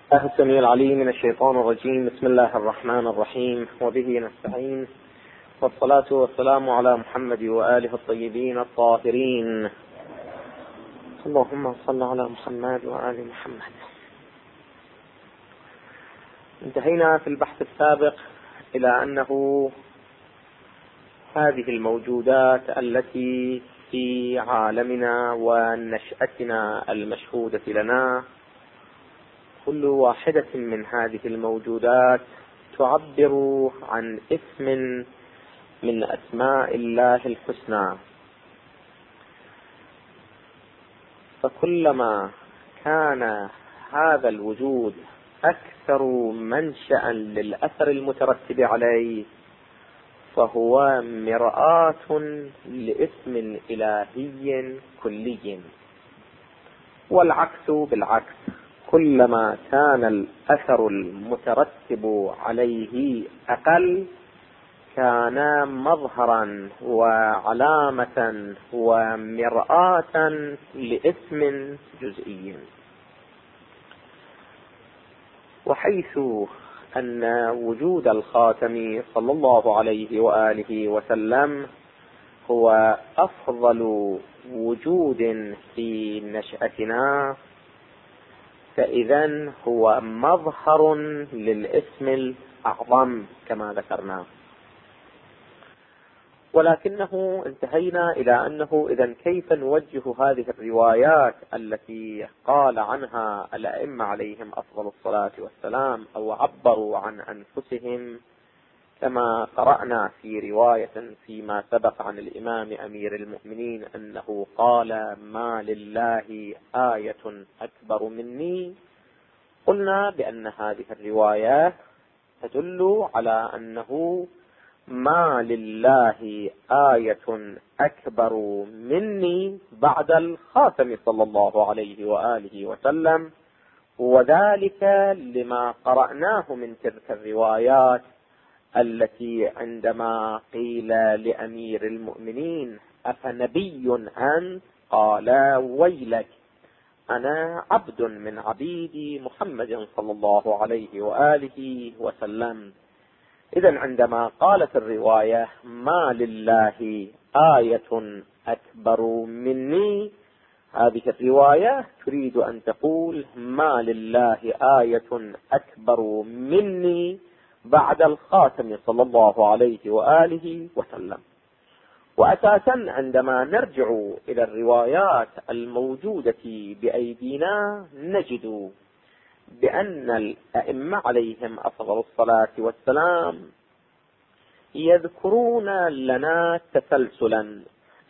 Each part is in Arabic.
السميع العليم من الشيطان الرجيم. بسم الله الرحمن الرحيم، وبه نستعين، والصلاة والسلام على محمد وآله الطيبين الطاهرين. اللهم صل على محمد وآل محمد. انتهينا في البحث السابق إلى أنه هذه الموجودات التي في عالمنا ونشأتنا المشهودة لنا، كل واحدة من هذه الموجودات تعبر عن اسم من أسماء الله الحسنى، فكلما كان هذا الوجود أكثر منشأ للأثر المترتب عليه فهو مرآة لاسم إلهي كلي، والعكس بالعكس، كلما كان الأثر المترتب عليه أقل كان مظهرا وعلامة ومرآة لاسم جزئي. وحيث أن وجود الخاتم صلى الله عليه وآله وسلم هو أفضل وجود في نشأتنا، فإذن هو مظهر للاسم الأعظم كما ذكرنا. ولكنه انتهينا إلى أنه إذن كيف نوجه هذه الروايات التي قال عنها الأئمة عليهم أفضل الصلاة والسلام أو عبروا عن أنفسهم، كما قرأنا في رواية فيما سبق عن الإمام أمير المؤمنين أنه قال: ما لله آية أكبر مني. قلنا بأن هذه الرواية تدل على أنه ما لله آية أكبر مني بعد الخاتم صلى الله عليه وآله وسلم، وذلك لما قرأناه من تلك الروايات التي عندما قيل لأمير المؤمنين: أفنبي أنت؟ قال: ويلك، أنا عبد من عبيد محمد صلى الله عليه وآله وسلم. إذن عندما قالت الرواية ما لله آية أكبر مني، هذه الرواية تريد أن تقول ما لله آية أكبر مني بعد الخاتم صلى الله عليه وآله وسلم. وأساسا عندما نرجع إلى الروايات الموجودة بأيدينا نجد بأن الأئمة عليهم أفضل الصلاة والسلام يذكرون لنا تسلسلا.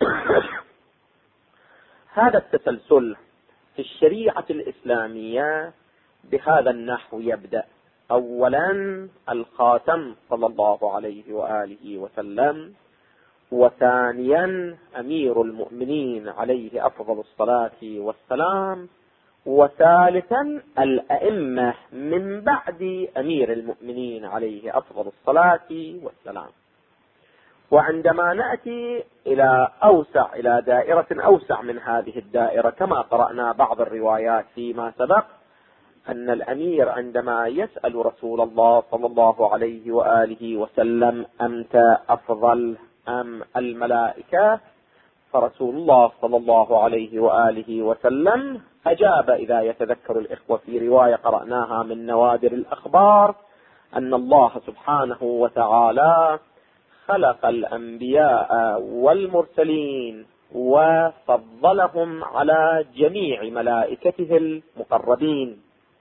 هذا التسلسل في الشريعة الإسلامية بهذا النحو يبدأ: أولا الخاتم صلى الله عليه وآله وسلم، وثانيا أمير المؤمنين عليه أفضل الصلاة والسلام، وثالثا الأئمة من بعد أمير المؤمنين عليه أفضل الصلاة والسلام. وعندما نأتي إلى دائرة أوسع من هذه الدائرة، كما قرأنا بعض الروايات فيما سبق أن الأمير عندما يسأل رسول الله صلى الله عليه وآله وسلم: أنت أفضل أم الملائكة؟ فرسول الله صلى الله عليه وآله وسلم أجاب، إذا يتذكر الإخوة في رواية قرأناها من نوادر الأخبار، أن الله سبحانه وتعالى خلق الأنبياء والمرسلين وفضلهم على جميع ملائكته المقربين،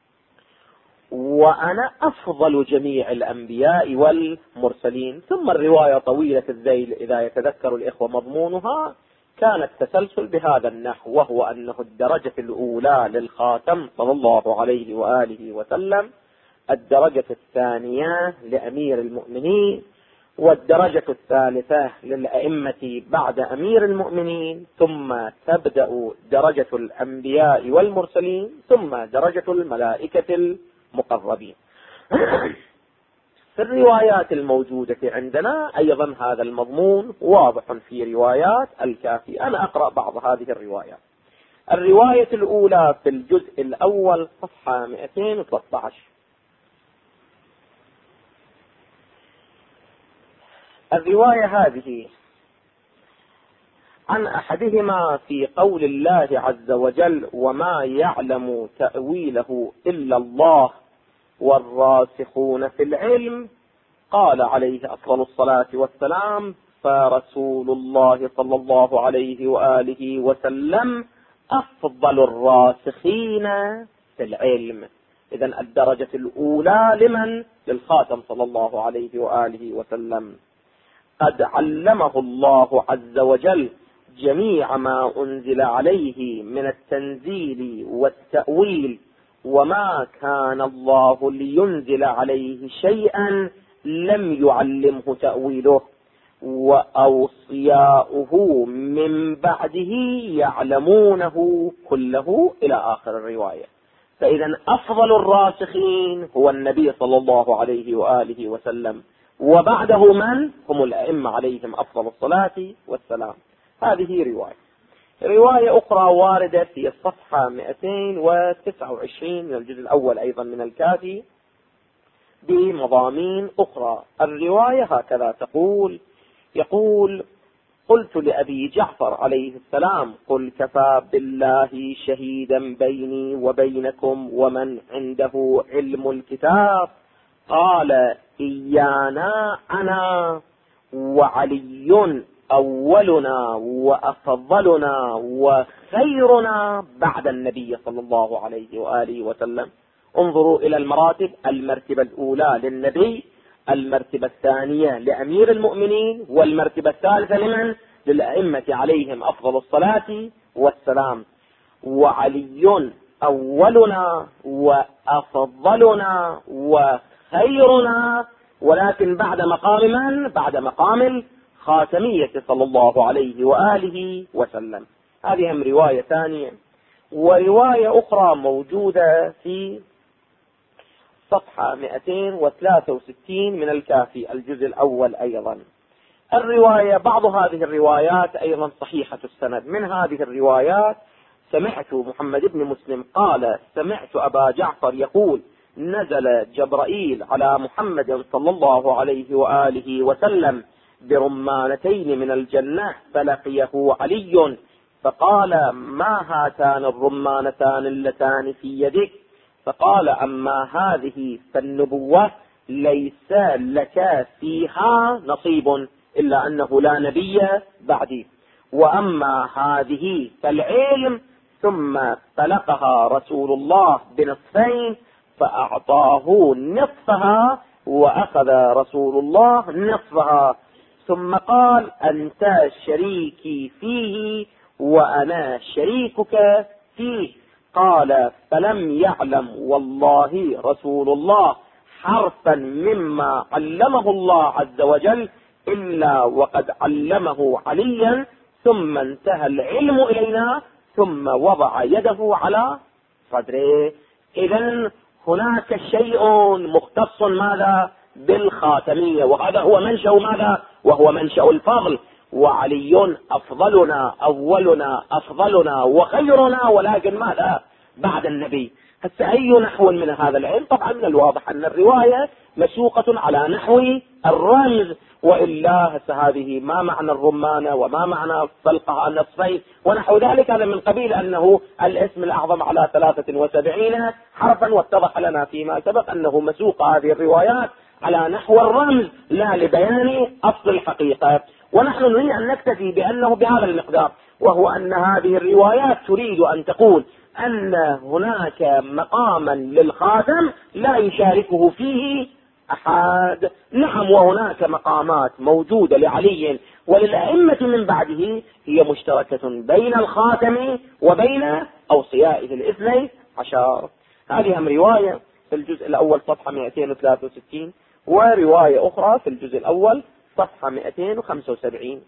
وأنا أفضل جميع الأنبياء والمرسلين. ثم الرواية طويلة الذيل إذا يتذكر الإخوة مضمونها كانت تسلسل بهذا النحو، وهو أنه الدرجة الأولى للخاتم صلى الله عليه وآله وسلم، الدرجة الثانية لأمير المؤمنين، والدرجة الثالثة للأئمة بعد أمير المؤمنين، ثم تبدأ درجة الأنبياء والمرسلين، ثم درجة الملائكة المقربين. في الروايات الموجودة عندنا أيضا هذا المضمون واضح في روايات الكافي. أنا أقرأ بعض هذه الروايات. الرواية الأولى في الجزء الأول صفحة 213. الرواية هذه عن أحدهما في قول الله عز وجل: وما يعلم تأويله إلا الله والراسخون في العلم. قال عليه أفضل الصلاة والسلام: فرسول الله صلى الله عليه وآله وسلم أفضل الراسخين في العلم. إذن الدرجة الأولى لمن؟ للخاتم صلى الله عليه وآله وسلم. قد علمه الله عز وجل جميع ما أنزل عليه من التنزيل والتأويل، وما كان الله لينزل عليه شيئا لم يعلمه تأويله، وأوصياؤه من بعده يعلمونه كله، إلى آخر الرواية. فإذا أفضل الراسخين هو النبي صلى الله عليه وآله وسلم، وبعده من؟ هم الأئمة عليهم أفضل الصلاة والسلام. هذه رواية أخرى واردة في الصفحة 229 من الجزء الأول أيضا من الكافي بمضامين أخرى. الرواية هكذا يقول: قلت لأبي جعفر عليه السلام: قل كفى بالله شهيدا بيني وبينكم ومن عنده علم الكتاب. قال: إيانا أنا وعلي أولنا وأفضلنا وخيرنا بعد النبي صلى الله عليه وآله وسلم. انظروا إلى المراتب: المرتبة الأولى للنبي، المرتبة الثانية لأمير المؤمنين، والمرتبة الثالثة لمن؟ للأئمة عليهم أفضل الصلاة والسلام. وعلي أولنا وأفضلنا وخيرنا، ولكن بعد مقام من؟ بعد مقام الخاتمية صلى الله عليه وآله وسلم. هذه هم رواية ثانية. ورواية أخرى موجودة في صفحة 263 من الكافي الجزء الأول أيضا. بعض هذه الروايات أيضا صحيحة السند. من هذه الروايات: سمعت محمد بن مسلم قال: سمعت أبا جعفر يقول: نزل جبرائيل على محمد صلى الله عليه وآله وسلم برمانتين من الجنة، فلقيه علي فقال: ما هاتان الرمانتان اللتان في يدك؟ فقال: أما هذه فالنبوة ليس لك فيها نصيب، إلا أنه لا نبي بعدي، وأما هذه فالعلم. ثم فلقها رسول الله بنصفين، فأعطاه نصفها وأخذ رسول الله نصفها، ثم قال: أنت شريكي فيه وأنا شريكك فيه. قال: فلم يعلم والله رسول الله حرفا مما علمه الله عز وجل إلا وقد علمه عليا، ثم انتهى العلم إلينا، ثم وضع يده على صدره. إذن هناك شيء مختص ماذا؟ بالخاتمية، وهذا هو منشأ ماذا؟ وهو منشأ الفضل. وعلي أفضلنا أولنا أفضلنا وخيرنا، ولكن ماذا؟ بعد النبي. أي نحو من هذا العلم؟ طبعا من الواضح أن الرواية مسوقة على نحو الرمز، وإلا هذه ما معنى الرمانة وما معنى فلقها النصفين ونحو ذلك. هذا من قبيل أنه الاسم الأعظم على 73 حرفا، واتضح لنا فيما سبق أنه مسوق هذه الروايات على نحو الرمز لا لبيان أصل الحقيقة. ونحن نريد أن نكتفي بأنه بهذا المقدار، وهو أن هذه الروايات تريد أن تقول أن هناك مقاما للخاتم لا يشاركه فيه أحد. نعم، وهناك مقامات موجودة لعلي وللأئمة من بعده هي مشتركة بين الخاتم وبين أوصيائه الاثني عشر. هذه هم رواية في الجزء الأول صفحة 263، ورواية أخرى في الجزء الأول صفحة 275.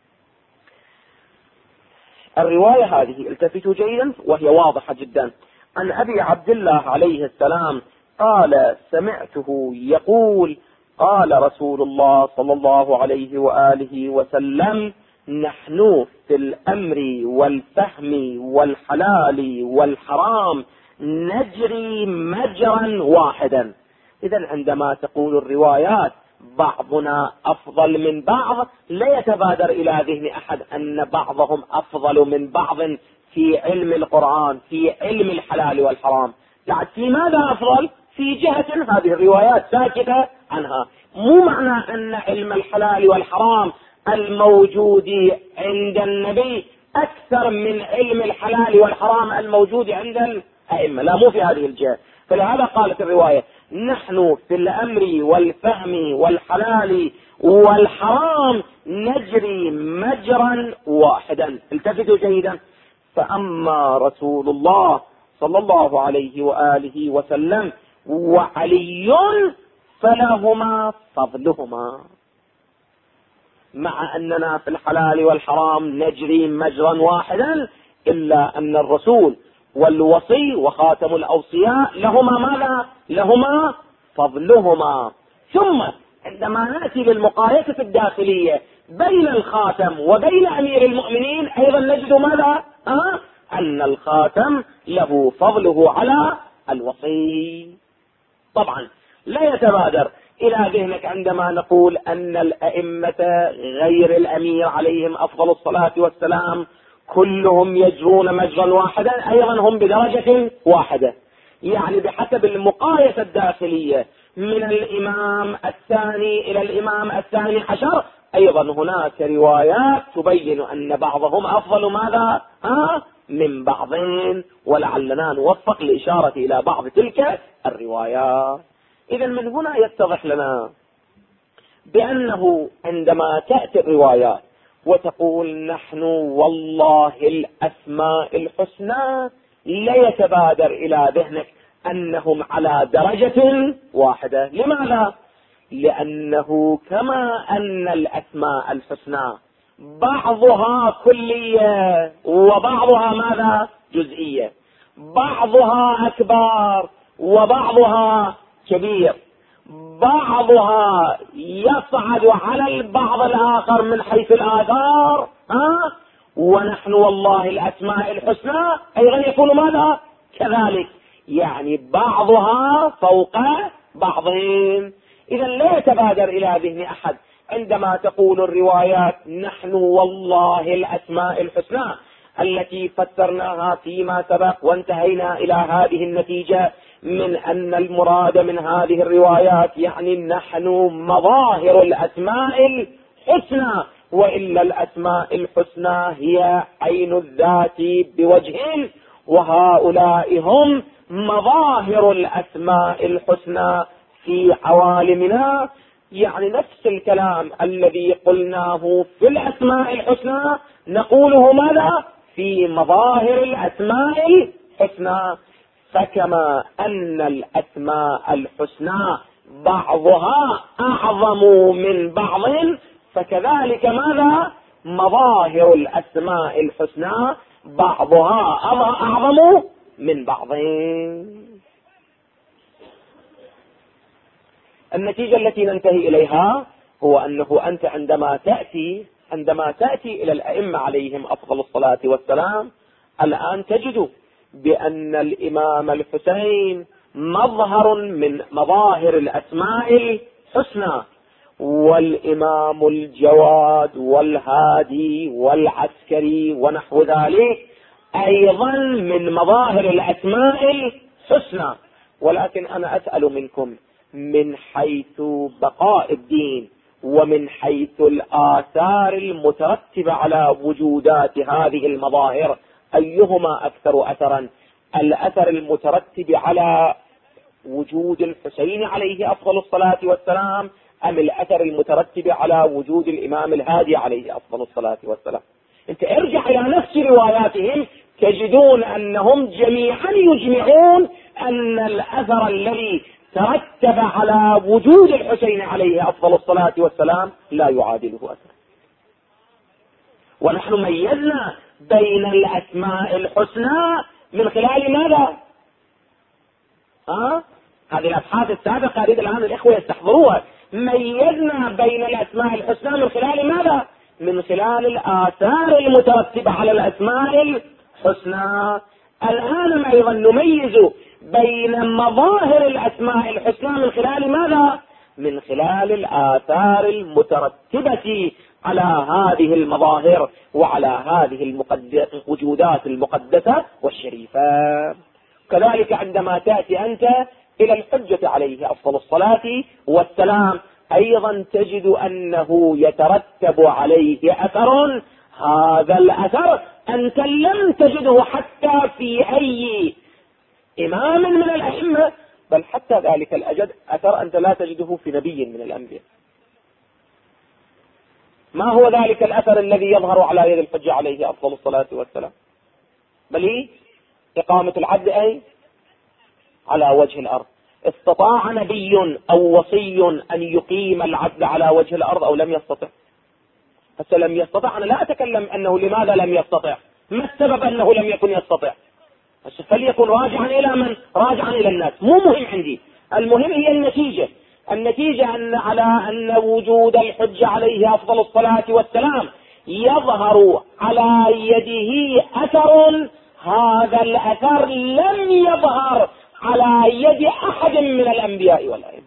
الرواية هذه التفتوا جيدا وهي واضحة جدا. عن أبي عبد الله عليه السلام قال: سمعته يقول: قال رسول الله صلى الله عليه وآله وسلم: نحن في الأمر والفهم والحلال والحرام نجري مجرا واحدا. إذا عندما تقول الروايات بعضنا أفضل من بعض، لا يتبادر إلى ذهن أحد أن بعضهم أفضل من بعض في علم القرآن، في علم الحلال والحرام. يعني في ماذا أفضل؟ في جهة هذه الروايات ساكتة عنها. مو معنى أن علم الحلال والحرام الموجود عند النبي أكثر من علم الحلال والحرام الموجود عند الأئمة، لا، مو في هذه الجهة. فلهذا قالت الرواية نحن في الأمر والفهم والحلال والحرام نجري مجرا واحدا. التفتوا جيدا. فأما رسول الله صلى الله عليه وآله وسلم وعلي فلهما فضلهما. مع أننا في الحلال والحرام نجري مجرا واحدا، إلا أن الرسول والوصي وخاتم الأوصياء لهما ماذا؟ لهما فضلهما. ثم عندما نأتي للمقايسة الداخلية بين الخاتم وبين أمير المؤمنين أيضا نجد ماذا؟ أن الخاتم له فضله على الوصي. طبعا لا يتبادر إلى ذهنك عندما نقول أن الأئمة غير الأمير عليهم أفضل الصلاة والسلام كلهم يجرون مجرا واحدا، أيضا هم بدرجة واحدة. يعني بحسب المقايسة الداخلية من الإمام الثاني إلى الإمام الثاني عشر، أيضا هناك روايات تبين أن بعضهم أفضل ماذا؟ من بعضين، ولعلنا نوفق لإشارة إلى بعض تلك الروايات. إذا من هنا يتضح لنا بأنه عندما تأتي الروايات وتقول نحن والله الأسماء الحسنى، لا يتبادر إلى ذهنك أنهم على درجة واحدة. لماذا؟ لأنه كما أن الأسماء الحسنى بعضها كلية وبعضها ماذا؟ جزئية، بعضها أكبر وبعضها كبير، بعضها يصعد على البعض الآخر من حيث الآثار، ونحن والله الأسماء الحسنى أيضا يكون ماذا؟ كذلك، يعني بعضها فوق بعضهم. إذا لا يتبادر إلى ذهن أحد عندما تقول الروايات نحن والله الأسماء الحسنى التي فسرناها فيما سبق وانتهينا إلى هذه النتيجة من أن المراد من هذه الروايات يعني نحن مظاهر الأسماء الحسنى، وإلا الأسماء الحسنى هي عين الذات بوجه، وهؤلاء هم مظاهر الأسماء الحسنى في عوالمنا. يعني نفس الكلام الذي قلناه في الأسماء الحسنى نقوله ماذا؟ في مظاهر الأسماء الحسنى. فكما أن الأسماء الحسنى بعضها أعظم من بعض، فكذلك ماذا؟ مظاهر الأسماء الحسنى بعضها أعظم من بعض. النتيجة التي ننتهي إليها هو أنه أنت عندما تأتي إلى الأئمة عليهم أفضل الصلاة والسلام، الآن تجد بأن الإمام الحسين مظهر من مظاهر الأسماء الحسنى، والإمام الجواد والهادي والعسكري ونحو ذلك أيضا من مظاهر الأسماء الحسنى. ولكن أنا أسأل منكم من حيث بقاء الدين ومن حيث الآثار المترتبة على وجودات هذه المظاهر، أيهما أكثر أثرا؟ الأثر المترتب على وجود الحسين عليه أفضل الصلاة والسلام أم الأثر المترتب على وجود الإمام الهادي عليه أفضل الصلاة والسلام؟ انت ارجع إلى نفس رواياتهم تجدون أنهم جميعا يجمعون أن الأثر الذي ترتب على وجود الحسين عليه أفضل الصلاة والسلام لا يعادله أثر. ونحن ميزنا بين الأسماء الحسنى من خلال ماذا؟ هذه الأبحاث السابقة أريد الآن الإخوة يستحضروها. ميزنا بين الأسماء الحسنى من خلال ماذا؟ من خلال الآثار المترتبة على الأسماء الحسنى. الآن أيضا نميز بين مظاهر الأسماء الحسنى من خلال ماذا؟ من خلال الآثار المترتبة على هذه المظاهر وعلى هذه الوجودات المقدسة والشريفة. كذلك عندما تأتي أنت إلى الحجة عليه أفضل الصلاة والسلام أيضا تجد أنه يترتب عليه أثر، هذا الأثر أنت لم تجده حتى في أي إمام من الأئمة، بل حتى ذلك الأجد أثر أنت لا تجده في نبي من الأنبياء. ما هو ذلك الأثر الذي يظهر على يد الحجة عليه أفضل الصلاة والسلام؟ بل هي إقامة العدل أي على وجه الأرض. استطاع نبي أو وصي أن يقيم العدل على وجه الأرض أو لم يستطع؟ هسه لم يستطع، أنا لا أتكلم أنه لماذا لم يستطع، ما السبب أنه لم يكن يستطع، فليكن راجعا إلى من؟ راجعا إلى الناس، مو مهم عندي، المهم هي النتيجة. النتيجة أن وجود الحجة عليه أفضل الصلاة والسلام يظهر على يده أثر، هذا الأثر لم يظهر على يد أحد من الأنبياء والأئمة.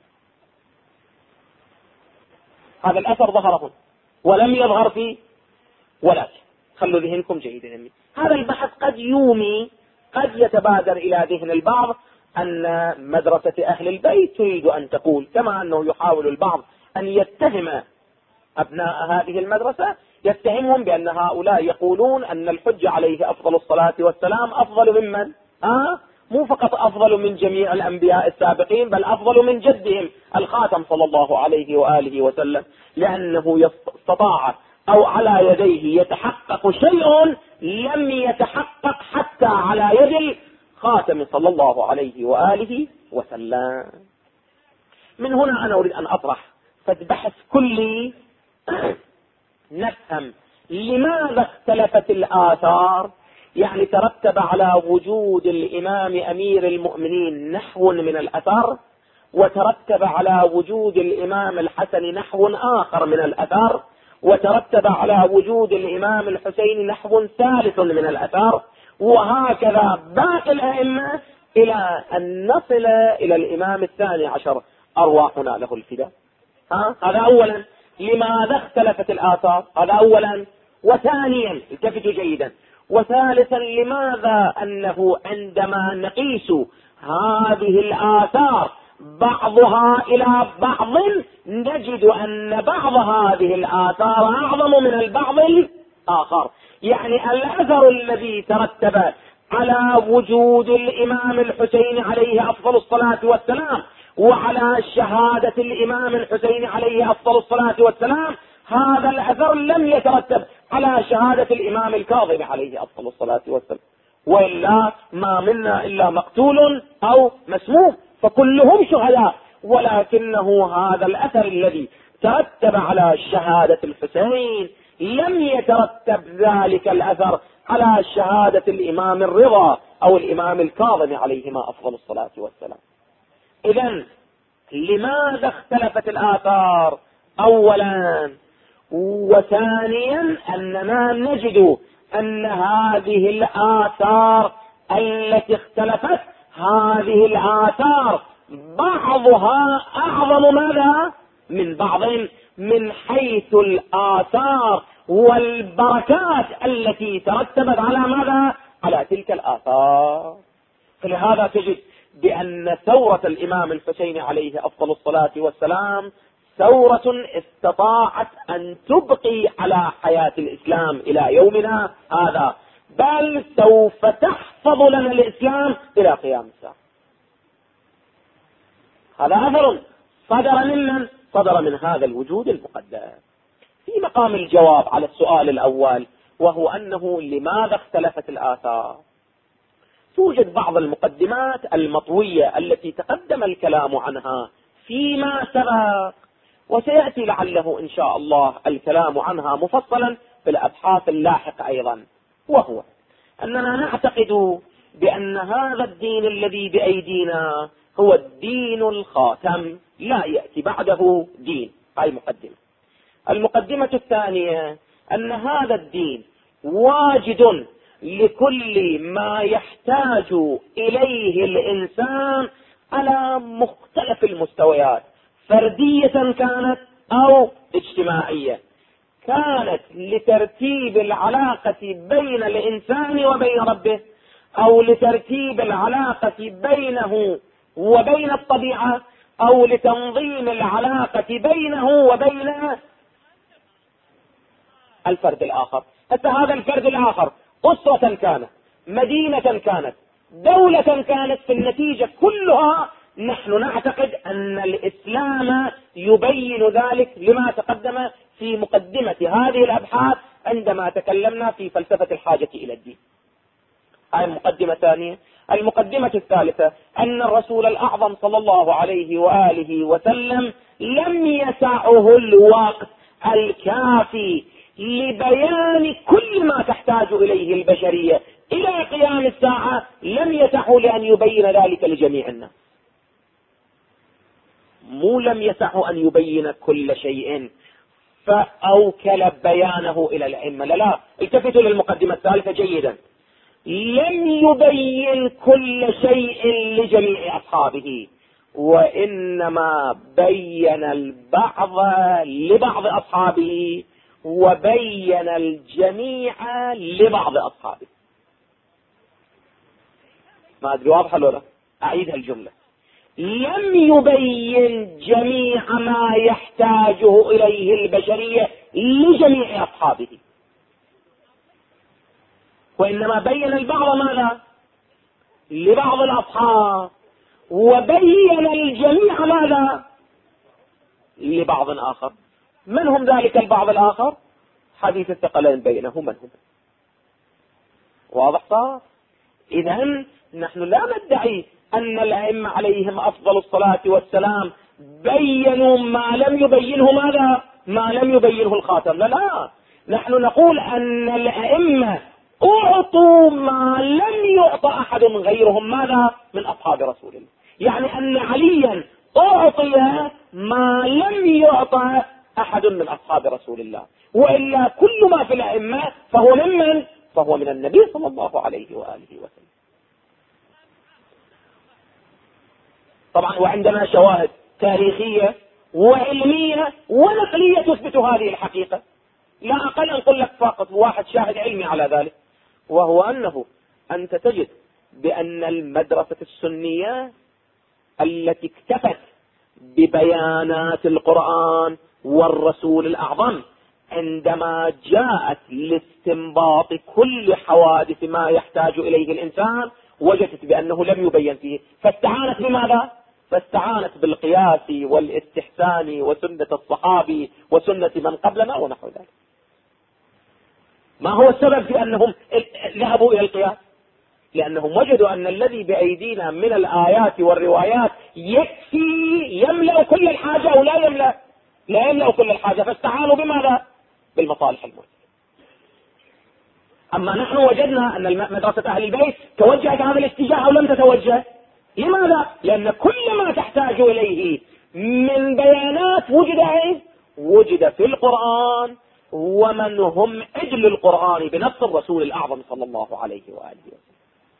هذا الأثر ظهر ولم يظهر فيه، ولكن خلوا ذهنكم جيدا، هذا البحث قد يومي، قد يتبادر إلى ذهن البعض أن مدرسة أهل البيت تريد أن تقول، كما أنه يحاول البعض أن يتهم أبناء هذه المدرسة، يتهمهم بأن هؤلاء يقولون أن الحجة عليه أفضل الصلاة والسلام أفضل ممن؟ مو فقط أفضل من جميع الأنبياء السابقين، بل أفضل من جدهم الخاتم صلى الله عليه وآله وسلم، لأنه استطاع أو على يديه يتحقق شيء لم يتحقق حتى على يد الخاتم صلى الله عليه وآله وسلم. من هنا أنا أريد أن أطرح فبحث كلي نفهم لماذا اختلفت الآثار، يعني ترتب على وجود الإمام أمير المؤمنين نحو من الأثر، وترتب على وجود الإمام الحسن نحو آخر من الأثر، وترتب على وجود الإمام الحسين نحو ثالث من الأثر، وهكذا باقي الأئمة إلى أن نصل إلى الإمام الثاني عشر أرواحنا له الفداء. هذا أولا لماذا اختلفت الآثار، هذا أولا. وثانيا التفتوا جيدا، وثالثا لماذا أنه عندما نقيس هذه الآثار بعضها إلى بعض نجد أن بعض هذه الآثار أعظم من البعض الآخر. يعني الأثر الذي ترتب على وجود الإمام الحسين عليه أفضل الصلاة والسلام وعلى شهادة الإمام الحسين عليه أفضل الصلاة والسلام، هذا الأثر لم يترتب على شهادة الإمام الكاظم عليه أفضل الصلاة والسلام، وإلا ما منا إلا مقتول أو مسموم، فكلهم شهداء. ولكنه هذا الأثر الذي ترتب على شهادة الحسين لم يترتب ذلك الأثر على شهادة الإمام الرضا أو الإمام الكاظم عليهما أفضل الصلاة والسلام. إذن لماذا اختلفت الآثار أولا؟ وثانيا أننا نجد أن هذه الآثار التي اختلفت، هذه الآثار بعضها أعظم ماذا من بعض من حيث الآثار والبركات التي ترتبت على ماذا؟ على تلك الآثار. فلهذا تجد بأن ثورة الإمام الحسين عليه أفضل الصلاة والسلام ثورة استطاعت أن تبقي على حياة الإسلام إلى يومنا هذا، بل سوف تحفظ لنا الإسلام إلى قيام الساعة. هذا أثر صدر ممن؟ صدر من هذا الوجود المقدس. في مقام الجواب على السؤال الأول، وهو أنه لماذا اختلفت الآثار، توجد بعض المقدمات المطوية التي تقدم الكلام عنها فيما سبق، وسيأتي لعله إن شاء الله الكلام عنها مفصلا في الأبحاث اللاحقة أيضا. وهو أننا نعتقد بأن هذا الدين الذي بأيدينا هو الدين الخاتم، لا يأتي بعده دين. هاي مقدمة. المقدمة الثانية أن هذا الدين واجد لكل ما يحتاج إليه الإنسان على مختلف المستويات، فردية كانت أو اجتماعية. كانت لترتيب العلاقة بين الإنسان وبين ربه، أو لترتيب العلاقة بينه وبين الطبيعة، أو لتنظيم العلاقة بينه وبين الفرد الآخر. حتى هذا الفرد الآخر أسرة كانت، مدينة كانت، دولة كانت، في النتيجة كلها نحن نعتقد أن الإسلام يبين ذلك لما تقدم في مقدمة هذه الأبحاث عندما تكلمنا في فلسفة الحاجة إلى الدين. هذه المقدمة الثانية. المقدمة الثالثة أن الرسول الأعظم صلى الله عليه وآله وسلم لم يسعه الوقت الكافي لبيان كل ما تحتاج إليه البشرية إلى قيام الساعة، لم يسعه لأن يبين ذلك لجميع الناس. مو لم يسعه أن يبين كل شيء فأوكل بيانه إلى الأئمة، لا، التفتوا للمقدمة الثالثة جيدا. لم يبين كل شيء لجميع أصحابه، وإنما بين البعض لبعض أصحابه، وبين الجميع لبعض أصحابه. ما أدري واضحة لولا أعيد الجملة. لم يبين جميع ما يحتاجه إليه البشرية لجميع أصحابه، وإنما بين البعض ماذا؟ لبعض الأصحاب، وبين الجميع ماذا؟ لبعض آخر. من هم ذلك البعض الآخر؟ حديث الثقلين بينه من هم. واضح صار؟ إذن نحن لا ندعي أن الأئمة عليهم أفضل الصلاة والسلام بينوا ما لم يبينه ماذا؟ ما لم يبينه الخاتم. لا، نحن نقول أن الأئمة أعطوا ما لم يعطى أحد غيرهم ماذا؟ من أصحاب رسول الله. يعني أن عليا أعطي ما لم يعطى أحد من أصحاب رسول الله، وإلا كل ما في الأئمة فهو من؟ فهو من النبي صلى الله عليه وآله وسلم. طبعا وعندنا شواهد تاريخية وعلمية ونقلية تثبت هذه الحقيقة. لا أقل أن أقول لك فقط واحد شاهد علمي على ذلك، وهو أنه أنت تجد بأن المدرسة السنية التي اكتفت ببيانات القرآن والرسول الأعظم عندما جاءت لاستنباط كل حوادث ما يحتاج إليه الإنسان وجدت بأنه لم يبين فيه، فاستعانت بماذا؟ فاستعانت بالقياس والاستحسان وسنة الصحابي وسنة من قبلنا ونحو ذلك. ما هو السبب في أنهم ذهبوا إلى القياس؟ لأنهم وجدوا أن الذي بأيدينا من الآيات والروايات يكفي يملأ كل الحاجة أو لا يملأ كل الحاجة، فاستعانوا بماذا؟ بالمصالح المرسلة. أما نحن وجدنا أن مدرسة أهل البيت توجهت هذا الاتجاه أو لم تتوجه. لماذا؟ لأن كل ما تحتاج إليه من بيانات وجد في القرآن، ومن هم أجل القرآن بنص الرسول الأعظم صلى الله عليه وآله وسلم.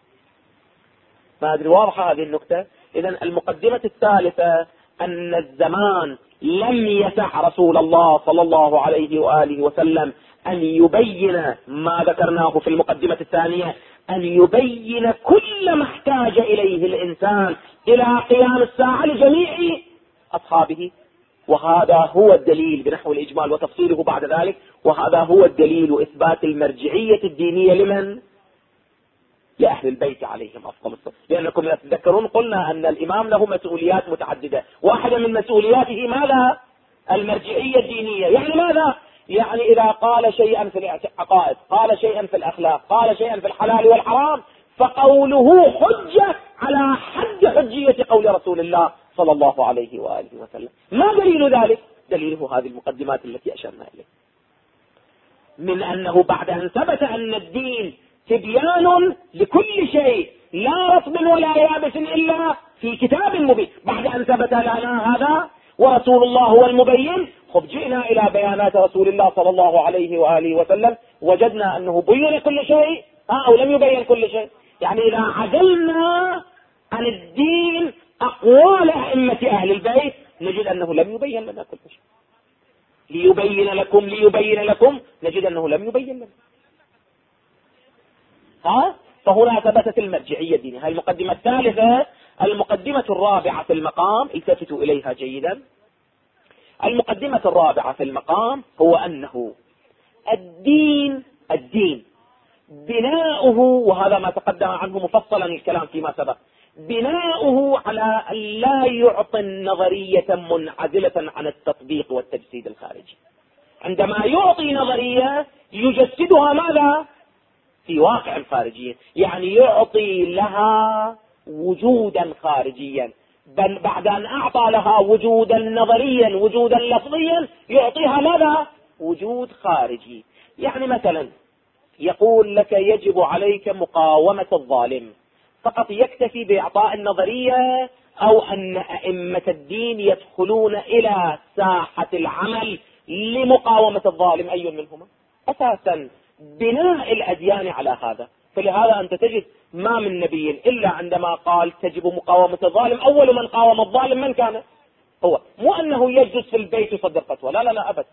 ما أدري واضحة هذه النكتة؟ إذن المقدمة الثالثة أن الزمان لم يسع رسول الله صلى الله عليه وآله وسلم أن يبين ما ذكرناه في المقدمة الثانية، أن يبين كل ما احتاج إليه الإنسان إلى قيام الساعة لجميع أصحابه. وهذا هو الدليل بنحو الإجمال وتفصيله بعد ذلك، وهذا هو الدليل إثبات المرجعية الدينية لمن؟ لأهل البيت عليهم أفضل الصلاة. لأنكم تذكرون قلنا أن الإمام له مسؤوليات متعددة، واحدة من مسؤولياته ماذا؟ المرجعية الدينية. يعني ماذا؟ يعني إذا قال شيئا في العقائد، قال شيئا في الأخلاق، قال شيئا في الحلال والحرام، فقوله حجة على حد حجية قول رسول الله صلى الله عليه وآله وسلم. ما دليل ذلك؟ دليله هذه المقدمات التي أشرنا إليه، من أنه بعد أن ثبت أن الدين تبيان لكل شيء لا رطب ولا يابس إلا في كتاب مبين، بعد أن ثبت لنا هذا ورسول الله هو المبين، خب جئنا إلى بيانات رسول الله صلى الله عليه وآله وسلم وجدنا أنه بين كل شيء أو لم يبين كل شيء. يعني إذا عدلنا عن الدين أقوال أئمة أهل البيت نجد أنه لم يبين لنا كل شيء. ليبين لكم نجد أنه لم يبين لنا. فهنا ثبتت المرجعية الدينية. هذه المقدمة الثالثة. المقدمة الرابعة في المقام، التفتوا إليها جيدا. المقدمة الرابعة في المقام هو أنه الدين بناؤه، وهذا ما تقدم عنه مفصلا الكلام فيما سبق، بناؤه على أن لا يعطي نظرية منعزلة عن التطبيق والتجسيد الخارجي. عندما يعطي نظرية يجسدها ماذا؟ في واقع خارجي، يعني يعطي لها وجودا خارجيا، بل بعد أن أعطى لها وجودا نظريا وجودا لفظيا يعطيها ماذا؟ وجود خارجي. يعني مثلا يقول لك يجب عليك مقاومة الظالم، فقط يكتفي بإعطاء النظرية، أو أن أئمة الدين يدخلون إلى ساحة العمل لمقاومة الظالم، أي منهما؟ أساسا بناء الأديان على هذا. فلهذا أنت تجد ما من نبي إلا عندما قال تجب مقاومة الظالم أول من قاوم الظالم من كان؟ هو. مو أنه يجلس في البيت يصدر فتوى، لا أبدا.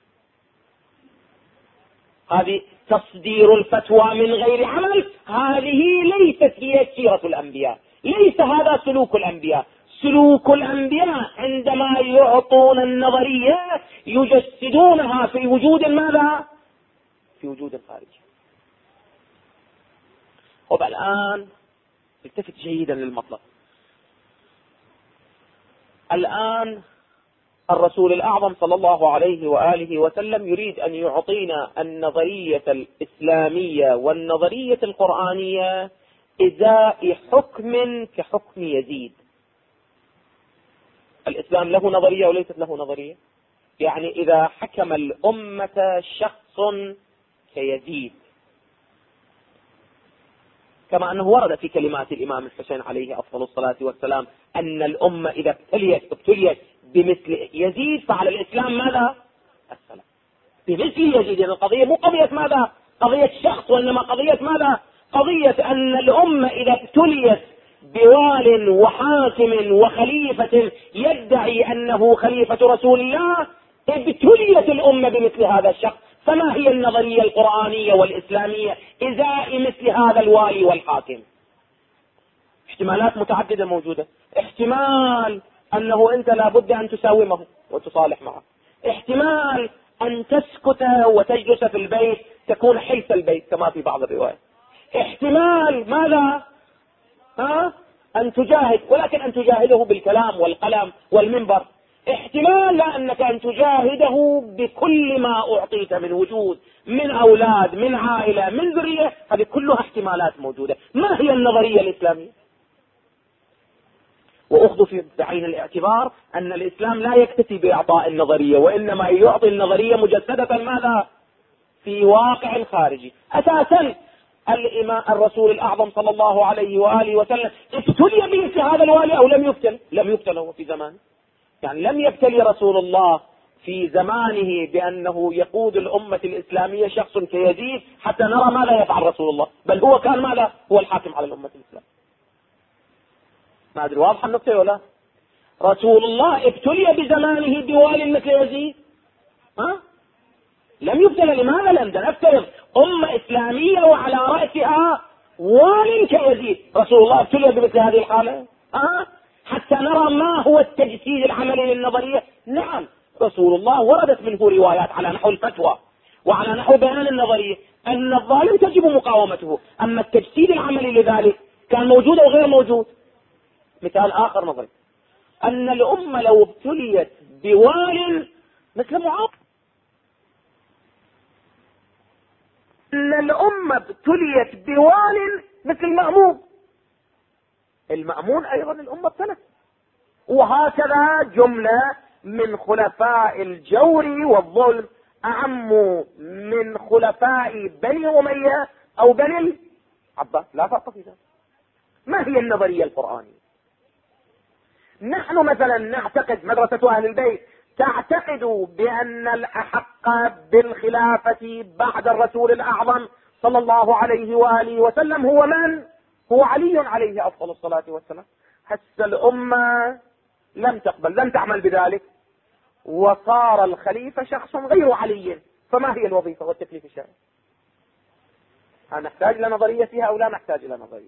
هذه تصدير الفتوى من غير عمل، هذه ليست هي سيرة الأنبياء، ليس هذا سلوك الأنبياء. سلوك الأنبياء عندما يعطون النظرية يجسدونها في وجود ماذا؟ في وجود خارجي. الآن التفت جيدا للمطلب. الآن الرسول الأعظم صلى الله عليه وآله وسلم يريد أن يعطينا النظرية الإسلامية والنظرية القرآنية إزاء حكم كحكم يزيد. الإسلام له نظرية وليست له نظرية. يعني إذا حكم الأمة شخص كيزيد، كما أنه ورد في كلمات الإمام الحسين عليه أفضل الصلاة والسلام أن الأمة إذا ابتليت بمثل يزيد فعلى الإسلام ماذا؟ السلام. بمثل يزيد، يعني القضية مو قضية ماذا؟ قضية شخص، وإنما قضية ماذا؟ قضية أن الأمة إذا ابتليت بوال وحاكم وخليفة يدعي أنه خليفة رسول الله، ابتليت الأمة بمثل هذا الشخص. فما هي النظرية القرآنية والإسلامية إزاء مثل هذا الوالي والحاكم؟ احتمالات متعددة موجودة. احتمال أنه أنت لابد أن تساومه وتصالح معه. احتمال أن تسكت وتجلس في البيت تكون حلف البيت كما في بعض الروايات. احتمال ماذا؟ أن تجاهد، ولكن أن تجاهده بالكلام والقلم والمنبر. احتمال أنك أن تجاهده بكل ما أعطيت من وجود، من أولاد، من عائلة، من ذرية. هذه كلها احتمالات موجودة. ما هي النظرية الإسلامية؟ وأخذ في بعين الاعتبار أن الإسلام لا يكتفي بإعطاء النظرية، وإنما يعطي النظرية مجسدة ماذا؟ في واقع خارجي. أساسا الرسول الأعظم صلى الله عليه وآله وسلم ابتلي بمثل هذا الوالي أو لم يبتل؟ لم يبتل هو في زمانه. يعني لم يبتلي رسول الله في زمانه بأنه يقود الأمة الإسلامية شخص كيزيد حتى نرى ماذا يفعل رسول الله، بل هو كان ماذا؟ هو الحاكم على الأمة الإسلامية. ما أدري واضح النقطة ولا؟ رسول الله ابتلي بزمانه بوال مثل يزيد؟ لم يبتلى. لماذا؟ لم نفترض أمة إسلامية وعلى رأسها وال كيزيد، رسول الله ابتلي بمثل هذه الحالة؟ حتى نرى ما هو التجسيد العملي للنظرية. نعم، رسول الله وردت منه روايات على نحو الفتوى وعلى نحو بيان النظرية أن الظالم تجب مقاومته، أما التجسيد العملي لذلك كان موجود أو غير موجود. مثال آخر نظري، أن الأمة لو ابتليت بوال مثل معاوية، أن الأمة ابتليت بوال مثل المأمون أيضا الأمة ابتلت، وهكذا جملة من خلفاء الجور والظلم أعم من خلفاء بني أمية أو بني العباس، لا فرق في ذلك. ما هي النظرية القرآنية؟ نحن مثلا نعتقد مدرسة أهل البيت تعتقد بأن الأحق بالخلافة بعد الرسول الأعظم صلى الله عليه وآله وسلم هو من؟ هو علي عليه أفضل الصلاة والسلام. هسه الأمة لم تقبل، لم تعمل بذلك، وصار الخليفة شخص غير علي، فما هي الوظيفة والتكليف الشرعي؟ نحتاج إلى نظرية فيها أو لا نحتاج إلى نظرية؟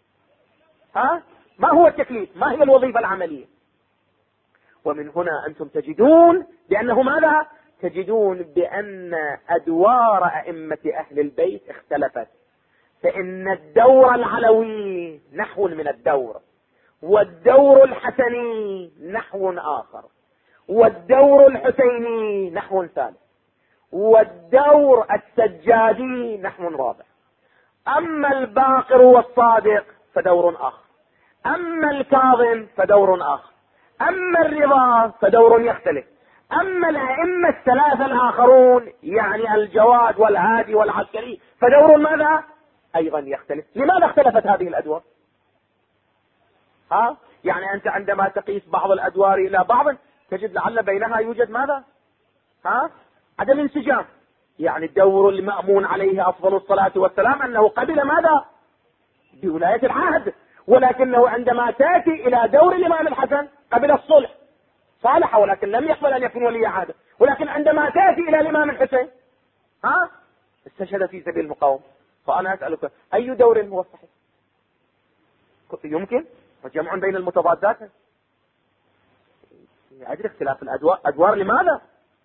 ما هو التكليف؟ ما هي الوظيفة العملية؟ ومن هنا أنتم تجدون بأنه ماذا؟ تجدون بأن أدوار أئمة أهل البيت اختلفت، فإن الدور العلوي نحو من الدور، والدور الحسني نحو آخر، والدور الحسيني نحو ثالث، والدور السجادي نحو رابع. أما الباقر والصادق فدور آخر، أما الكاظم فدور آخر، أما الرضا فدور يختلف، أما الأئمة الثلاثة الآخرون يعني الجواد والهادي والعسكري فدور ماذا؟ أيضا يختلف. لماذا اختلفت هذه الأدوار؟ يعني أنت عندما تقيس بعض الأدوار إلى بعض تجد لعل بينها يوجد ماذا؟ عدم انسجام. يعني الدور المأمون عليه أفضل الصلاة والسلام أنه قبل ماذا؟ بولاية العهد، ولكنه عندما تأتي إلى دور الإمام الحسن قبل الصلح، صالح ولكن لم يقبل أن يكون ولي عهد. ولكن عندما تأتي إلى الإمام الحسين استشهد في سبيل المقاومة. فأنا أسألك أي دور هو الصحيح؟ يمكن جمع بين المتضادات؟ أجل اختلاف الأدوار. لماذا؟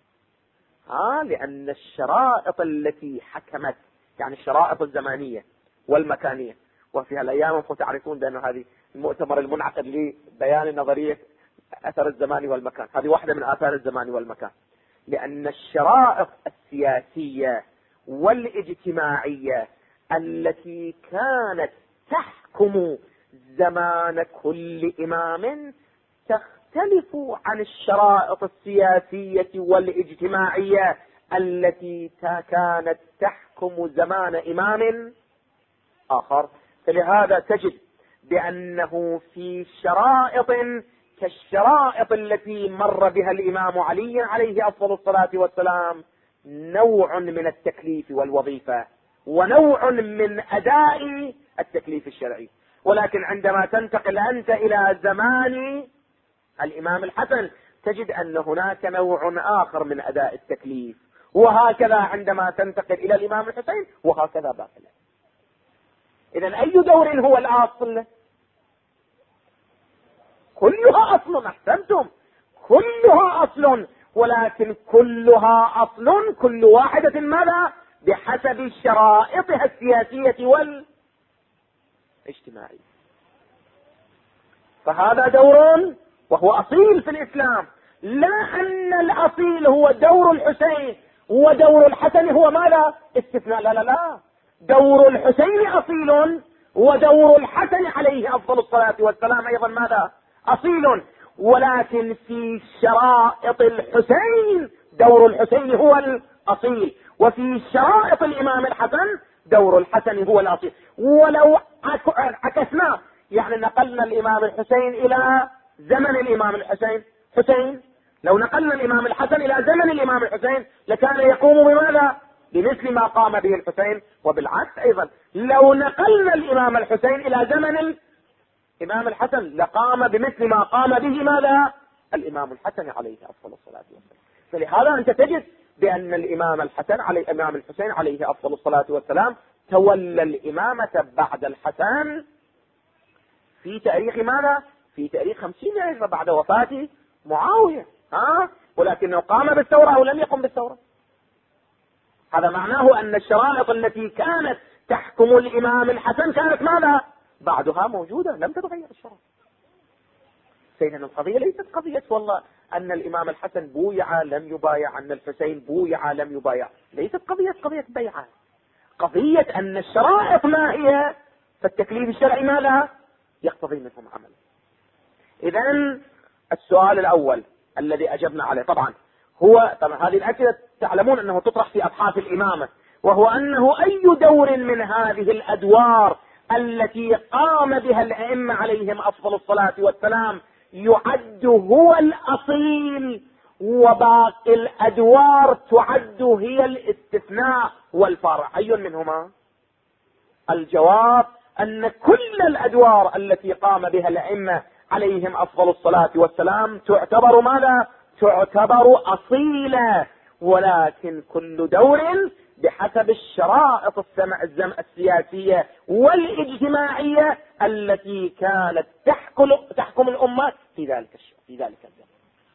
لأن الشرائط التي حكمت، يعني الشرائط الزمانية والمكانية، وفي الأيام أنتم تعرفون بأن هذه المؤتمر المنعقد لبيان نظرية أثر الزمان والمكان، هذه واحدة من آثار الزمان والمكان. لأن الشرائط السياسية والاجتماعية التي كانت تحكم زمان كل إمام تختلف عن الشرائط السياسية والاجتماعية التي كانت تحكم زمان إمام آخر. فلهذا تجد بأنه في شرائط كالشرائط التي مر بها الإمام علي عليه أفضل الصلاة والسلام نوع من التكليف والوظيفة، ونوع من أداء التكليف الشرعي. ولكن عندما تنتقل أنت إلى زمان الإمام الحسن تجد أن هناك نوع آخر من أداء التكليف، وهكذا عندما تنتقل إلى الإمام الحسين، وهكذا باقي. إذن أي دور هو الأصل؟ كلها أصل، أحسنتم، كلها أصل، ولكن كلها أصل كل واحدة ماذا؟ بحسب شرائطها السياسية والاجتماعية. فهذا دور وهو أصيل في الإسلام، لا أن الأصيل هو دور الحسين ودور الحسن هو ماذا؟ استثناء. لا لا لا، دور الحسين أصيل، ودور الحسن عليه أفضل الصلاة والسلام أيضا ماذا؟ أصيل. ولكن في شرائط الحسين دور الحسين هو الأصيل، وفي شرائط الإمام الحسن دور الحسن هو الأصيل. ولو عكسنا، يعني نقلنا الإمام الحسين إلى زمن الإمام حسين، لو نقلنا الإمام الحسن إلى زمن الإمام الحسين لكان يقوم بماذا؟ بمثل ما قام به الحسين. وبالعكس أيضا لو نقلنا الإمام الحسين إلى زمن الإمام الحسن لقام بمثل ما قام به ماذا؟ الإمام الحسن عليه أفضل الصلاة والسلام. فلهذا أنت تجد بأن الإمام الحسين عليه أفضل الصلاة والسلام تولى الإمامة بعد الحسن في تاريخ ماذا؟ في تاريخ 50 هجرة بعد وفاة معاوية. ولكنه قام بالثورة أو لم يقم بالثورة. هذا معناه أن الشرائط التي كانت تحكم الإمام الحسن كانت ماذا؟ بعدها موجودة، لم تتغير الشرائط. سيدنا القضية ليست قضية والله أن الإمام الحسن بويع لم يبايع، أن الحسين بويع لم يبايع، ليست قضية بيعة. قضية أن الشرائط ما هي، فالتكليف الشرعي ماذا؟ يقتضي منهم عمل. إذن السؤال الأول الذي أجبنا عليه طبعا هذه الأسئلة تعلمون أنه تطرح في أبحاث الإمامة، وهو أنه أي دور من هذه الأدوار التي قام بها الأئمة عليهم أفضل الصلاة والسلام يعد هو الأصيل وباقي الأدوار تعد هي الاستثناء والفرع. أي منهما؟ الجواب أن كل الأدوار التي قام بها الأئمة عليهم أفضل الصلاة والسلام تعتبر ماذا؟ تعتبر أصيلة، ولكن كل دور بحسب الشرائط السياسية والاجتماعية التي كانت تحكم الأمة في ذلك الزمن.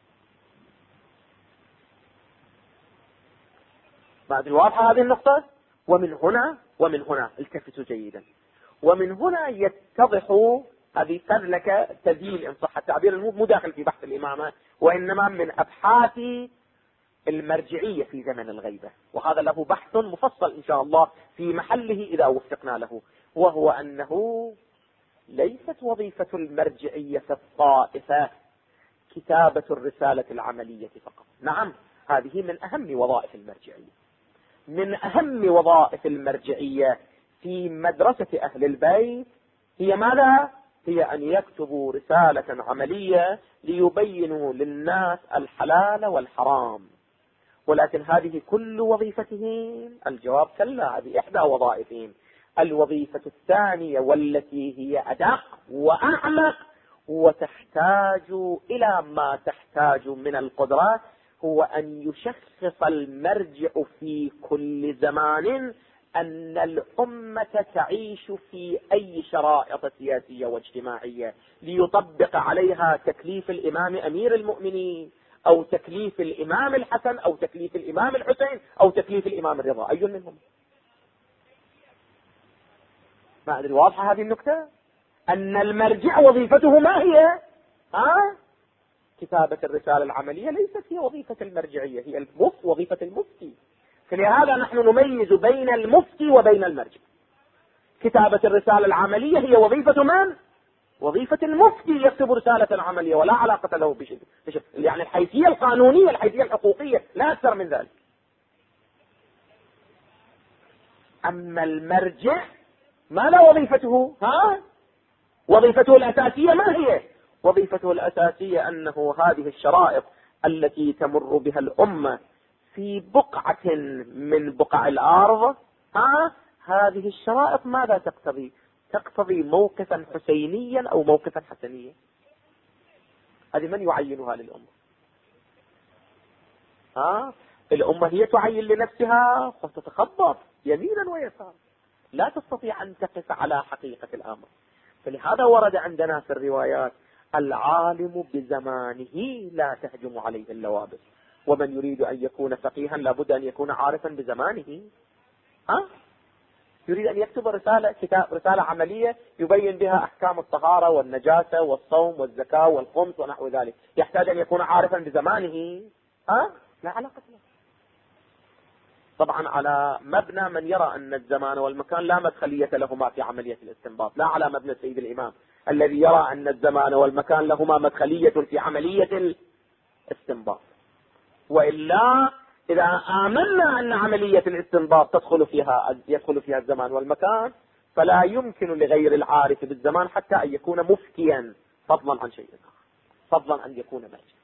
بعد واضحة هذه النقطة. ومن هنا التفتوا جيدا، ومن هنا يتضح، هذه لك تزيين إن صح التعبير، مو داخل في بحث الإمامة، وإنما من أبحاث المرجعية في زمن الغيبة، وهذا له بحث مفصل إن شاء الله في محله إذا وفقنا له. وهو أنه ليست وظيفة المرجعية في الطائفة كتابة الرسالة العملية فقط. نعم، هذه من أهم وظائف المرجعية. من أهم وظائف المرجعية في مدرسة أهل البيت هي ماذا؟ هي أن يكتبوا رسالة عملية ليبينوا للناس الحلال والحرام. ولكن هذه كل وظيفتهم؟ الجواب كلا، هذه إحدى وظائفهم. الوظيفة الثانية والتي هي أدق وأعمق وتحتاج إلى ما تحتاج من القدرة، هو أن يشخص المرجع في كل زمان أن الأمة تعيش في أي شرائط سياسية واجتماعية، ليطبق عليها تكليف الإمام أمير المؤمنين، أو تكليف الإمام الحسن، أو تكليف الإمام الحسين، أو تكليف الإمام الرضا. أي منهم؟ ما أدري واضحة هذه النكتة؟ أن المرجع وظيفته ما هي؟ كتابة الرسالة العملية ليست هي وظيفة المرجعية، هي وظيفة المفتي. فلهذا نحن نميز بين المفتي وبين المرجع. كتابة الرسالة العملية هي وظيفة من؟ وظيفة المفتي، يكتب رسالة عملية ولا علاقة له بشيء، يعني الحيثية القانونية، الحيثية الحقوقية، لا أكثر من ذلك. أما المرجع ما وظيفته؟ وظيفته الأساسية ما هي؟ وظيفته الأساسية أنه هذه الشرائط التي تمر بها الأمة في بقعة من بقع الأرض، هذه الشرائط ماذا تقتضي؟ تقتضي موقفا حسينيا أو موقفا حسنيا. هذه من يعينها للأمة؟ الأمة هي تعين لنفسها فتتخبط يمينا ويسارا، لا تستطيع أن تقف على حقيقة الأمر. فلهذا ورد عندنا في الروايات: العالم بزمانه لا تهجم عليه اللوابس، ومن يريد أن يكون فقيها لابد أن يكون عارفا بزمانه. يريد أن يكتب رسالة عملية يبين بها أحكام الطهارة والنجاسة والصوم والزكاة والخمس ونحو ذلك، يحتاج أن يكون عارفا بزمانه؟ لا علاقة له. طبعا على مبنى من يرى أن الزمان والمكان لا مدخلية لهما في عملية الاستنباط، لا على مبنى سيد الإمام الذي يرى أن الزمان والمكان لهما مدخلية في عملية الاستنباط. وإلا إذا آمنا أن عملية الاستنباط يدخل فيها الزمان والمكان، فلا يمكن لغير العارف بالزمان حتى أن يكون مفتيا، فضلا عن شيء آخر، فضلا أن يكون مرجعا.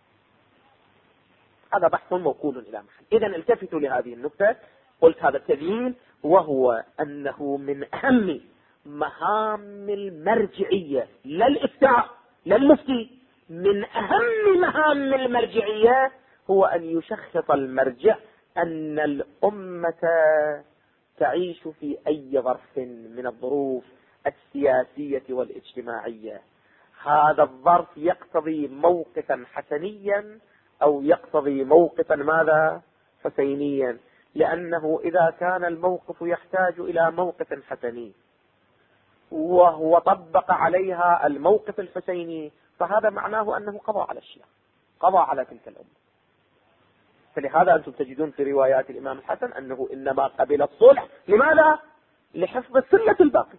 هذا بحث موكول إلى محل. إذن التفتوا لهذه النقطة. قلت هذا التبيين، وهو أنه من أهم مهام المرجعية، لا الإفتاء لا المفتي، من أهم مهام المرجعية هو أن يشخص المرجع أن الأمة تعيش في أي ظرف من الظروف السياسية والاجتماعية. هذا الظرف يقتضي موقفا حسنيا أو يقتضي موقفا ماذا؟ حسينيا. لأنه إذا كان الموقف يحتاج إلى موقف حسني وهو طبق عليها الموقف الحسيني، فهذا معناه أنه قضى على الشيء، قضى على تلك الأمة. فلهذا أنتم تجدون في روايات الإمام الحسن أنه إنما قبل الصلح. لماذا؟ لحفظ السلة الباقي.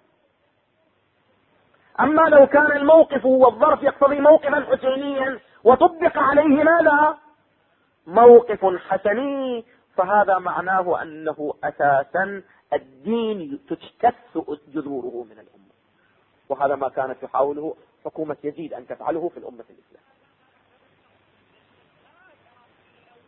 أما لو كان الموقف والظرف يقتضي موقفا حسينيا وطبق عليه ماذا؟ موقف حسني، فهذا معناه أنه أساسا الدين تجتث جذوره من الأمة، وهذا ما كانت تحاوله حكومة يزيد أن تفعله في الأمة الإسلامية.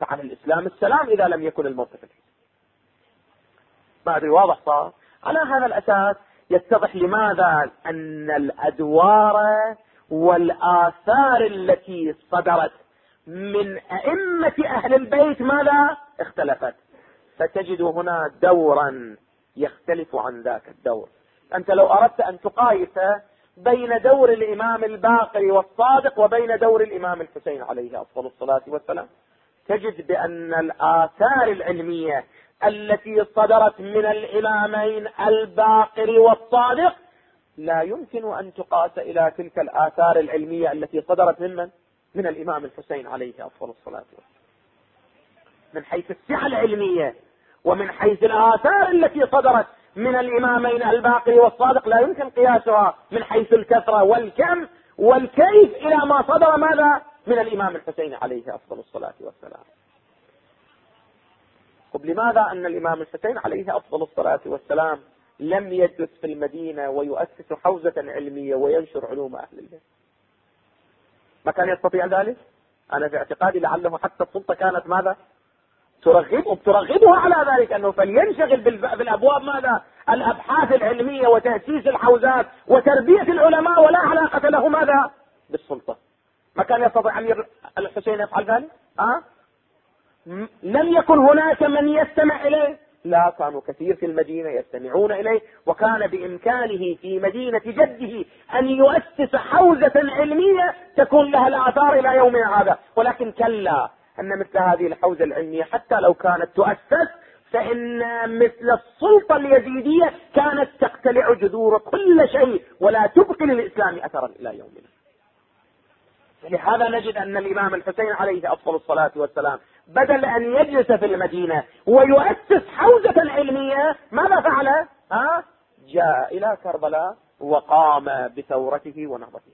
عن الإسلام السلام إذا لم يكن الموقف الحسين. ما أدري واضح صار؟ على هذا الأساس يتضح لماذا أن الأدوار والآثار التي صدرت من أئمة أهل البيت ماذا اختلفت. فتجد هنا دورا يختلف عن ذاك الدور. أنت لو أردت أن تقايس بين دور الإمام الباقر والصادق وبين دور الإمام الحسين عليه أفضل الصلاة والسلام، تجد بأن الآثار العلمية التي صدرت من الإمامين الباقر والصادق لا يمكن أن تقاس إلى تلك الآثار العلمية التي صدرت من الإمام الحسين عليه أفضل الصلاة والسلام، من حيث السعة العلمية ومن حيث الآثار التي صدرت من الإمامين الباقر والصادق لا يمكن قياسها من حيث الكثرة والكم والكيف إلى ما صدر ماذا من الإمام الحسين عليه أفضل الصلاة والسلام. طب لماذا أن الإمام الحسين عليه أفضل الصلاة والسلام لم يجلس في المدينة ويؤسس حوزة علمية وينشر علوم أهل البيت؟ ما كان يستطيع ذلك؟ أنا في اعتقادي لعله حتى السلطة كانت ماذا ترغبها على ذلك، أنه فلينشغل بالأبواب ماذا الأبحاث العلمية وتأسيس الحوزات وتربية العلماء، ولا علاقة له ماذا بالسلطة. ما كان يستطيع أمير الحسين يفعل ذلك؟ لم يكن هناك من يستمع إليه؟ لا، كانوا كثير في المدينة يستمعون إليه، وكان بإمكانه في مدينة جده أن يؤسس حوزة علمية تكون لها الآثار إلى يومنا هذا. ولكن كلا، أن مثل هذه الحوزة العلمية حتى لو كانت تؤسس فإن مثل السلطة اليزيدية كانت تقتلع جذور كل شيء ولا تبقي للإسلام أثرا إلى يومنا. لهذا نجد أن الإمام الحسين عليه أفضل الصلاة والسلام بدل أن يجلس في المدينة ويؤسس حوزة علمية، ماذا فعل؟ جاء إلى كربلاء وقام بثورته ونهضته.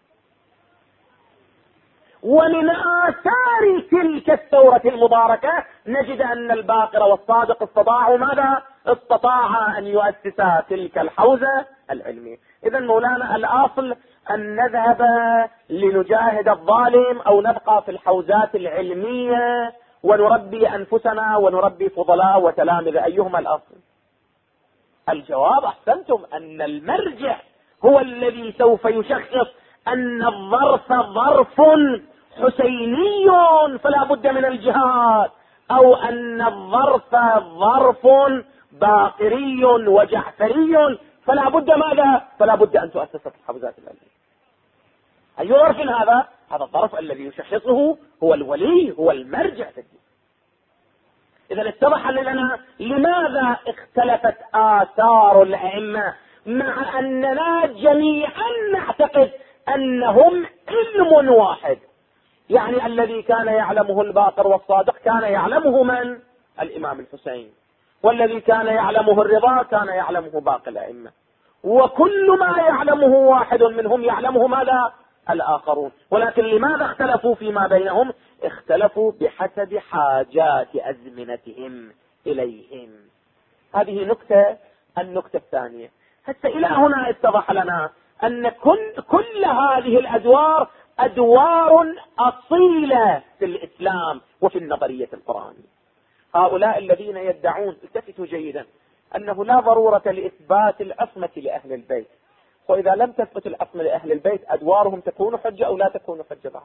ومن آثار تلك الثورة المباركة نجد أن الباقر والصادق استطاعوا ماذا؟ استطاعا أن يؤسسا تلك الحوزة العلمية. إذا مولانا الأصل أن نذهب لنجاهد الظالم أو نبقى في الحوزات العلمية ونربي أنفسنا ونربي فضلاء وتلامذة، أيهما الأصل؟ الجواب أحسنتم، أن المرجع هو الذي سوف يشخص أن الظرف ظرف حسيني فلا بد من الجهاد، أو أن الظرف ظرف باقري وجعفري فلا بد ماذا؟ فلا بد أن تؤسست الحوزات العلمية. أي ظرف هذا؟ هذا الظرف الذي يشخصه هو الولي، هو المرجع في الدين. إذا اتضح لنا لماذا اختلفت آثار الأئمة، مع أننا جميعا نعتقد أنهم علم واحد. يعني الذي كان يعلمه الباقر والصادق كان يعلمه من؟ الإمام الحسين. والذي كان يعلمه الرضا كان يعلمه باقي الأئمة. وكل ما يعلمه واحد منهم يعلمه ماذا؟ الآخرون. ولكن لماذا اختلفوا فيما بينهم؟ اختلفوا بحسب حاجات أزمنتهم إليهم. هذه نكتة. النكتة الثانية، حتى إلى هنا اتضح لنا أن كل هذه الأدوار أدوار أصيلة في الإسلام وفي النظرية القرآنية. هؤلاء الذين يدعون، التفتوا جيدا، أنه لا ضرورة لإثبات العصمة لأهل البيت، وإذا لم تثبت العصمة لأهل البيت أدوارهم تكون حجة أو لا تكون حجة بعد.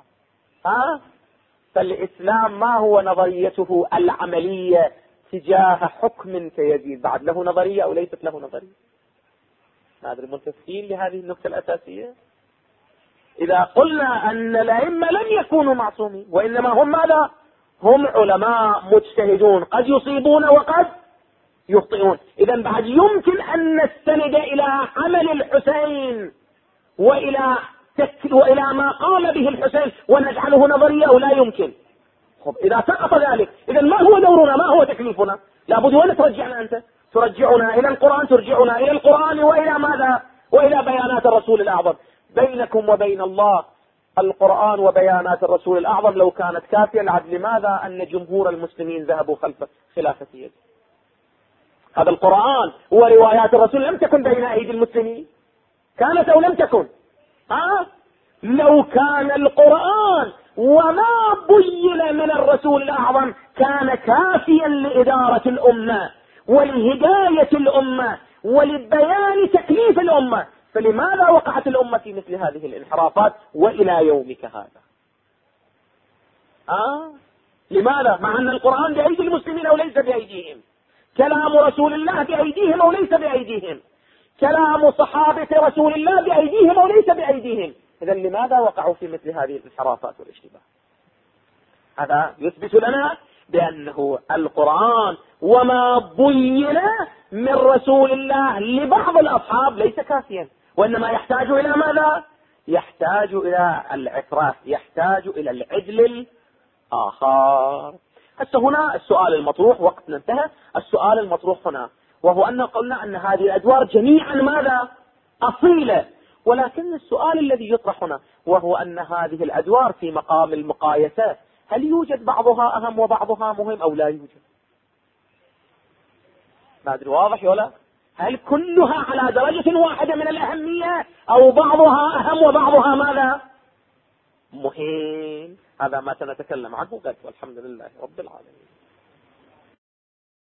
فالإسلام ما هو نظريته العملية تجاه حكم كيزيد، بعد له نظرية أو ليست له نظرية؟ هذا منتفين لهذه النقطة الأساسية. إذا قلنا أن الأئمة لم يكونوا معصومين، وإنما هم ماذا؟ هم علماء مجتهدون قد يصيبون وقد يخطئون. إذا بعد يمكن أن نستند إلى عمل الحسين وإلى ما قام به الحسين ونجعله نظرية أو لا يمكن؟ إذا سقط ذلك، إذا ما هو دورنا؟ ما هو تكليفنا؟ لابد وين ترجعنا أنت؟ ترجعنا إلى القرآن، ترجعنا إلى القرآن وإلى ماذا؟ وإلى بيانات الرسول الأعظم. بينكم وبين الله القرآن وبيانات الرسول الأعظم لو كانت كافية لعد لماذا أن جمهور المسلمين ذهبوا خلف خلافة يزيد؟ هذا القرآن وروايات الرسول لم تكن بين أيدي المسلمين، كانت أو لم تكن؟ لو كان القرآن وما بين من الرسول الأعظم كان كافيا لإدارة الأمة ولهداية الأمة ولبيان تكليف الأمة، فلماذا وقعت الأمة في مثل هذه الانحرافات وإلى يومك هذا؟ لماذا؟ مع أن القرآن بأيدي المسلمين أو ليس بأيديهم، كلام رسول الله بأيديهم أو ليس بأيديهم، كلام صحابة رسول الله بأيديهم أو ليس بأيديهم. إذا لماذا وقعوا في مثل هذه الانحرافات والاشتباه؟ هذا يثبت لنا بأنه القرآن وما بين من رسول الله لبعض الأصحاب ليس كافيا، وإنما يحتاج إلى ماذا؟ يحتاج إلى العترة، يحتاج إلى العدل الآخر. هسه هنا السؤال المطروح، وقتنا انتهى، السؤال المطروح هنا وهو أن قلنا أن هذه الأدوار جميعا ماذا؟ أصيلة، ولكن السؤال الذي يطرح هنا وهو أن هذه الأدوار في مقام المقايسة هل يوجد بعضها أهم وبعضها مهم أو لا يوجد؟ ما أدري واضح ولا؟ هل كلها على درجة واحدة من الأهمية أو بعضها أهم وبعضها ماذا؟ مهم. هذا ما سنتكلم عنه غد، والحمد لله رب العالمين.